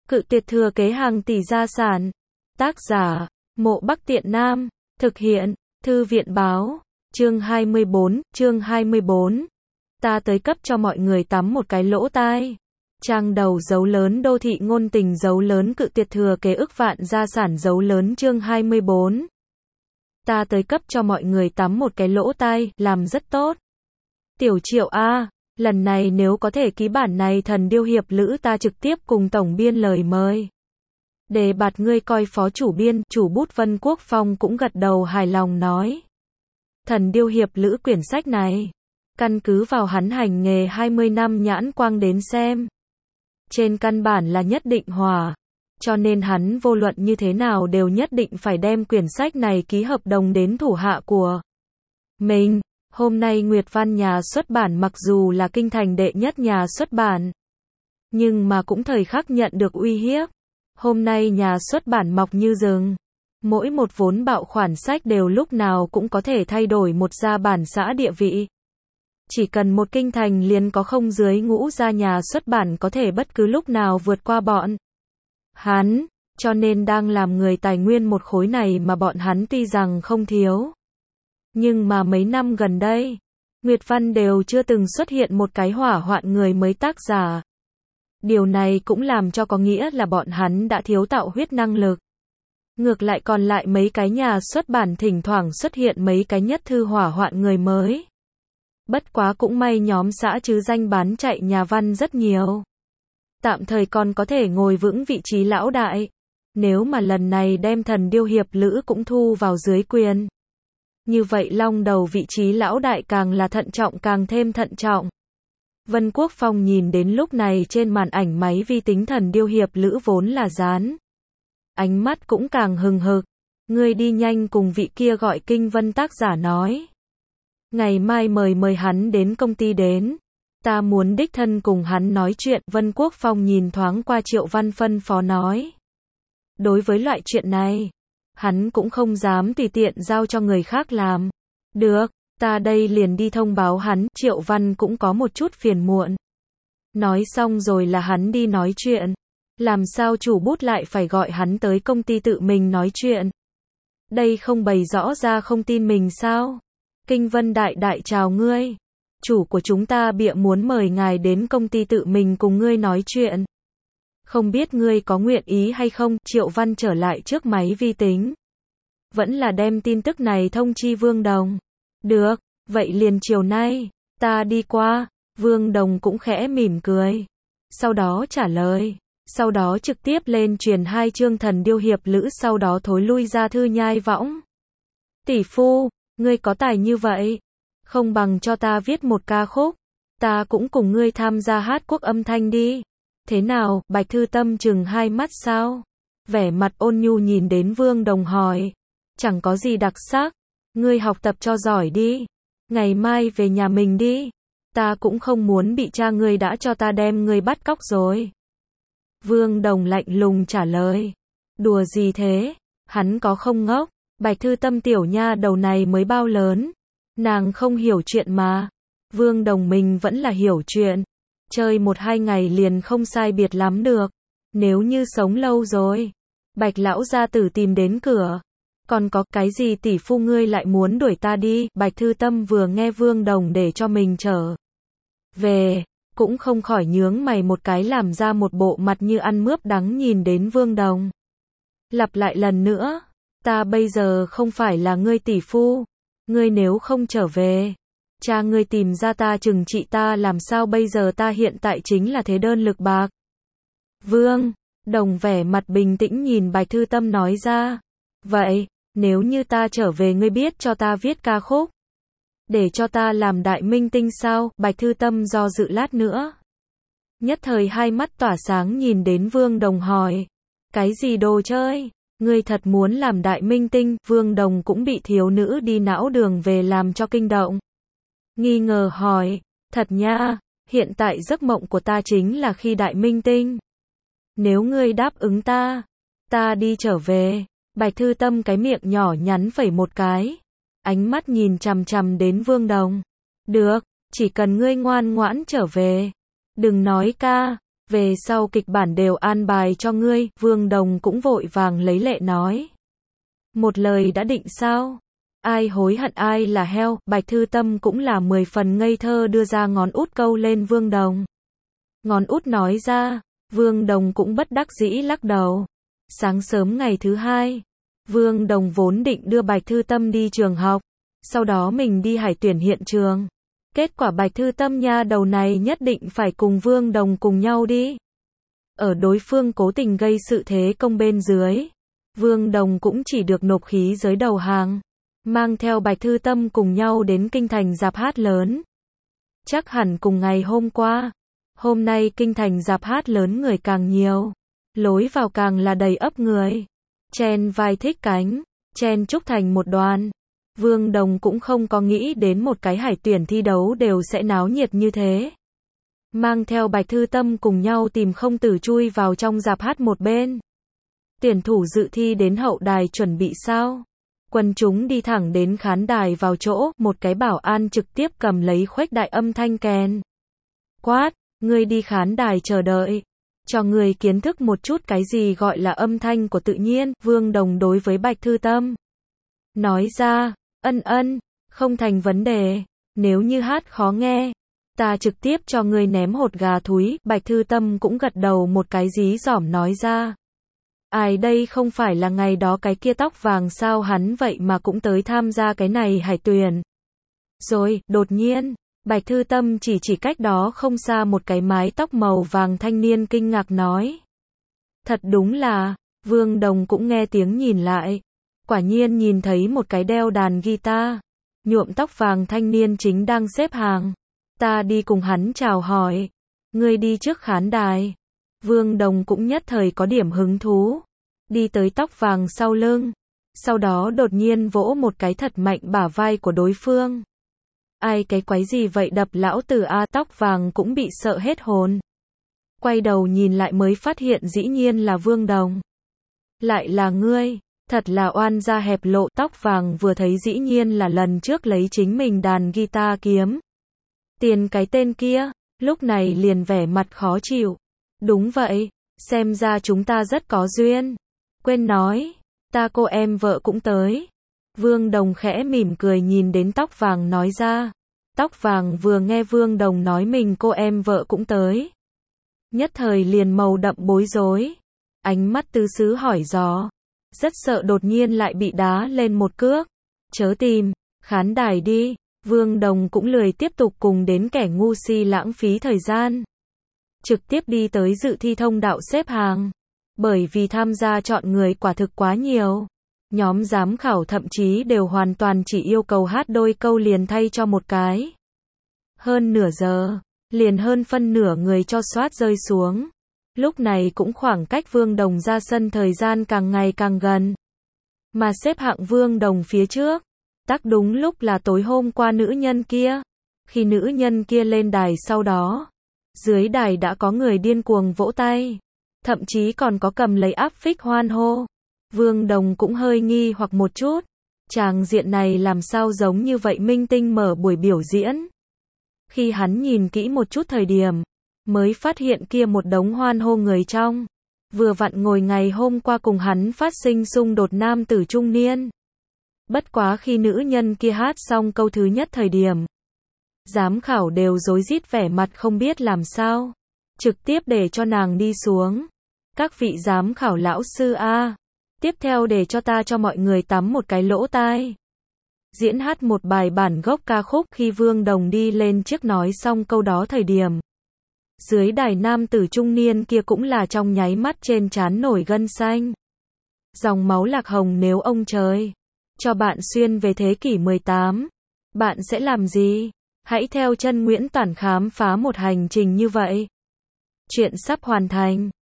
Cự tuyệt thừa kế hàng tỷ gia sản. Tác giả, Mộ Bắc Tiện Nam. Thực hiện, Thư viện báo. Chương 24. Ta tới cấp cho mọi người tắm một cái lỗ tai. Trang đầu dấu lớn đô thị ngôn tình dấu lớn cự tuyệt thừa kế ức vạn gia sản dấu lớn chương 24. Ta tới cấp cho mọi người tắm một cái lỗ tai, làm rất tốt. Tiểu Triệu A, lần này nếu có thể ký bản này Thần Điêu Hiệp Lữ ta trực tiếp cùng tổng biên lời mời. Đề bạt ngươi coi phó chủ biên, chủ bút Vân Quốc Phong cũng gật đầu hài lòng nói. Thần Điêu Hiệp Lữ quyển sách này, căn cứ vào hắn hành nghề 20 năm nhãn quang đến xem. Trên căn bản là nhất định hòa, cho nên hắn vô luận như thế nào đều nhất định phải đem quyển sách này ký hợp đồng đến thủ hạ của mình. Hôm nay Nguyệt Văn nhà xuất bản mặc dù là kinh thành đệ nhất nhà xuất bản, nhưng mà cũng thời khắc nhận được uy hiếp. Hôm nay nhà xuất bản mọc như rừng. Mỗi một vốn bạo khoản sách đều lúc nào cũng có thể thay đổi một gia bản xã địa vị. Chỉ cần một kinh thành liền có không dưới ngũ gia nhà xuất bản có thể bất cứ lúc nào vượt qua bọn hắn, cho nên đang làm người tài nguyên một khối này mà bọn hắn tuy rằng không thiếu. Nhưng mà mấy năm gần đây, Nguyệt Văn đều chưa từng xuất hiện một cái hỏa hoạn người mới tác giả. Điều này cũng làm cho có nghĩa là bọn hắn đã thiếu tạo huyết năng lực. Ngược lại còn lại mấy cái nhà xuất bản thỉnh thoảng xuất hiện mấy cái nhất thư hỏa hoạn người mới. Bất quá cũng may nhóm xã chứ danh bán chạy nhà văn rất nhiều. Tạm thời còn có thể ngồi vững vị trí lão đại. Nếu mà lần này đem Thần Điêu Hiệp Lữ cũng thu vào dưới quyền, như vậy long đầu vị trí lão đại càng là thận trọng càng thêm thận trọng. Vân Quốc Phong nhìn đến lúc này trên màn ảnh máy vi tính Thần Điêu Hiệp Lữ vốn là dán. Ánh mắt cũng càng hừng hực. Ngươi đi nhanh cùng vị kia gọi Kinh Vân tác giả nói. Ngày mai mời hắn đến công ty đến. Ta muốn đích thân cùng hắn nói chuyện. Vân Quốc Phong nhìn thoáng qua Triệu Văn phân phó nói. Đối với loại chuyện này, hắn cũng không dám tùy tiện giao cho người khác làm. Được, ta đây liền đi thông báo hắn. Triệu Văn cũng có một chút phiền muộn. Nói xong rồi là hắn đi nói chuyện. Làm sao chủ bút lại phải gọi hắn tới công ty tự mình nói chuyện? Đây không bày rõ ra không tin mình sao? Kinh Vân đại chào ngươi. Chủ của chúng ta bịa muốn mời ngài đến công ty tự mình cùng ngươi nói chuyện. Không biết ngươi có nguyện ý hay không? Triệu Văn trở lại trước máy vi tính. Vẫn là đem tin tức này thông chi Vương Đồng. Được, vậy liền chiều nay, ta đi qua. Vương Đồng cũng khẽ mỉm cười. Sau đó trả lời. Sau đó trực tiếp lên truyền 2 chương Thần Điêu Hiệp Lữ sau đó thối lui ra thư nhai võng. Tỷ phu, ngươi có tài như vậy. Không bằng cho ta viết một ca khúc. Ta cũng cùng ngươi tham gia hát quốc âm thanh đi. Thế nào, Bạch Thư Tâm chừng hai mắt sao? Vẻ mặt ôn nhu nhìn đến Vương Đồng hỏi. Chẳng có gì đặc sắc. Ngươi học tập cho giỏi đi. Ngày mai về nhà mình đi. Ta cũng không muốn bị cha ngươi đã cho ta đem ngươi bắt cóc rồi. Vương Đồng lạnh lùng trả lời. Đùa gì thế? Hắn có không ngốc? Bạch Thư Tâm tiểu nha đầu này mới bao lớn. Nàng không hiểu chuyện mà. Vương Đồng mình vẫn là hiểu chuyện. Chơi 1-2 ngày liền không sai biệt lắm được. Nếu như sống lâu rồi. Bạch lão gia tử tìm đến cửa. Còn có cái gì tỷ phu ngươi lại muốn đuổi ta đi? Bạch Thư Tâm vừa nghe Vương Đồng để cho mình trở về, cũng không khỏi nhướng mày một cái làm ra một bộ mặt như ăn mướp đắng nhìn đến Vương Đồng. Lặp lại lần nữa, ta bây giờ không phải là ngươi tỷ phu, ngươi nếu không trở về, cha ngươi tìm ra ta trừng trị ta làm sao bây giờ ta hiện tại chính là thế đơn lực bạc. Vương Đồng vẻ mặt bình tĩnh nhìn Bạch Thư Tâm nói ra, vậy, nếu như ta trở về ngươi biết cho ta viết ca khúc. Để cho ta làm đại minh tinh sao? Bạch Thư Tâm do dự lát nữa. Nhất thời hai mắt tỏa sáng nhìn đến Vương Đồng hỏi. Cái gì đồ chơi? Ngươi thật muốn làm đại minh tinh? Vương Đồng cũng bị thiếu nữ đi não đường về làm cho kinh động. Nghi ngờ hỏi. Thật nha, hiện tại giấc mộng của ta chính là khi đại minh tinh. Nếu ngươi đáp ứng ta đi trở về. Bạch Thư Tâm cái miệng nhỏ nhắn phẩy một cái. Ánh mắt nhìn chằm chằm đến Vương Đồng. Được, chỉ cần ngươi ngoan ngoãn trở về. Đừng nói ca. Về sau kịch bản đều an bài cho ngươi, Vương Đồng cũng vội vàng lấy lệ nói. Một lời đã định sao? Ai hối hận ai là heo, Bạch Thư Tâm cũng là 10 phần ngây thơ đưa ra ngón út câu lên Vương Đồng. Ngón út nói ra, Vương Đồng cũng bất đắc dĩ lắc đầu. Sáng sớm ngày thứ hai, Vương Đồng vốn định đưa Bạch Thư Tâm đi trường học, sau đó mình đi hải tuyển hiện trường. Kết quả Bạch Thư Tâm nha đầu này nhất định phải cùng Vương Đồng cùng nhau đi. Ở đối phương cố tình gây sự thế công bên dưới, Vương Đồng cũng chỉ được nộp khí giới đầu hàng, mang theo Bạch Thư Tâm cùng nhau đến kinh thành rạp hát lớn. Chắc hẳn cùng ngày hôm qua, hôm nay kinh thành rạp hát lớn người càng nhiều, lối vào càng là đầy ắp người, chen vai thích cánh, chen chúc thành một đoàn. Vương Đồng cũng không có nghĩ đến một cái hải tuyển thi đấu đều sẽ náo nhiệt như thế. Mang theo Bạch Thư Tâm cùng nhau tìm không tử chui vào trong rạp hát một bên. Tuyển thủ dự thi đến hậu đài chuẩn bị sao? Quần chúng đi thẳng đến khán đài vào chỗ, một cái bảo an trực tiếp cầm lấy khuếch đại âm thanh kèn. Quát, ngươi đi khán đài chờ đợi. Cho người kiến thức một chút cái gì gọi là âm thanh của tự nhiên, Vương Đồng đối với Bạch Thư Tâm. Nói ra, không thành vấn đề, nếu như hát khó nghe, ta trực tiếp cho ngươi ném hột gà thúi, Bạch Thư Tâm cũng gật đầu một cái dí dỏm nói ra. Ai đây không phải là ngày đó cái kia tóc vàng sao hắn vậy mà cũng tới tham gia cái này hải tuyển. Rồi, đột nhiên, Bạch Thư Tâm chỉ cách đó không xa một cái mái tóc màu vàng thanh niên kinh ngạc nói. Thật đúng là, Vương Đồng cũng nghe tiếng nhìn lại. Quả nhiên nhìn thấy một cái đeo đàn guitar, nhuộm tóc vàng thanh niên chính đang xếp hàng. Ta đi cùng hắn chào hỏi. Ngươi đi trước khán đài. Vương Đồng cũng nhất thời có điểm hứng thú. Đi tới tóc vàng sau lưng. Sau đó đột nhiên vỗ một cái thật mạnh bả vai của đối phương. Ai cái quái gì vậy đập lão tử a, tóc vàng cũng bị sợ hết hồn. Quay đầu nhìn lại mới phát hiện dĩ nhiên là Vương Đồng. Lại là ngươi. Thật là oan gia hẹp lộ, tóc vàng vừa thấy dĩ nhiên là lần trước lấy chính mình đàn guitar kiếm tiền cái tên kia, lúc này liền vẻ mặt khó chịu. Đúng vậy, xem ra chúng ta rất có duyên. Quên nói, ta cô em vợ cũng tới. Vương Đồng khẽ mỉm cười nhìn đến tóc vàng nói ra. Tóc vàng vừa nghe Vương Đồng nói mình cô em vợ cũng tới, nhất thời liền màu đậm bối rối, ánh mắt tứ xứ hỏi dò. Rất sợ đột nhiên lại bị đá lên một cước. Chớ tìm, khán đài đi. Vương Đồng cũng lười tiếp tục cùng đến kẻ ngu si lãng phí thời gian. Trực tiếp đi tới dự thi thông đạo xếp hàng. Bởi vì tham gia chọn người quả thực quá nhiều. Nhóm giám khảo thậm chí đều hoàn toàn chỉ yêu cầu hát đôi câu liền thay cho một cái. Hơn nửa giờ, liền hơn phân nửa người cho soát rơi xuống. Lúc này cũng khoảng cách Vương Đồng ra sân thời gian càng ngày càng gần. Mà xếp hạng Vương Đồng phía trước, tắc đúng lúc là tối hôm qua nữ nhân kia. Khi nữ nhân kia lên đài sau đó, dưới đài đã có người điên cuồng vỗ tay. Thậm chí còn có cầm lấy áp phích hoan hô. Vương Đồng cũng hơi nghi hoặc một chút. Tràng diện này làm sao giống như vậy minh tinh mở buổi biểu diễn. Khi hắn nhìn kỹ một chút thời điểm, mới phát hiện kia một đống hoan hô người trong. Vừa vặn ngồi ngày hôm qua cùng hắn phát sinh xung đột nam tử trung niên. Bất quá khi nữ nhân kia hát xong câu thứ nhất thời điểm, giám khảo đều rối rít vẻ mặt không biết làm sao. Trực tiếp để cho nàng đi xuống. Các vị giám khảo lão sư a, tiếp theo để cho ta cho mọi người tắm một cái lỗ tai. Diễn hát một bài bản gốc ca khúc. Khi Vương Đồng đi lên trước nói xong câu đó thời điểm, dưới đài nam tử trung niên kia cũng là trong nháy mắt trên trán nổi gân xanh. Dòng máu lạc hồng nếu ông trời cho bạn xuyên về thế kỷ 18, bạn sẽ làm gì? Hãy theo chân Nguyễn Toản khám phá một hành trình như vậy. Chuyện sắp hoàn thành.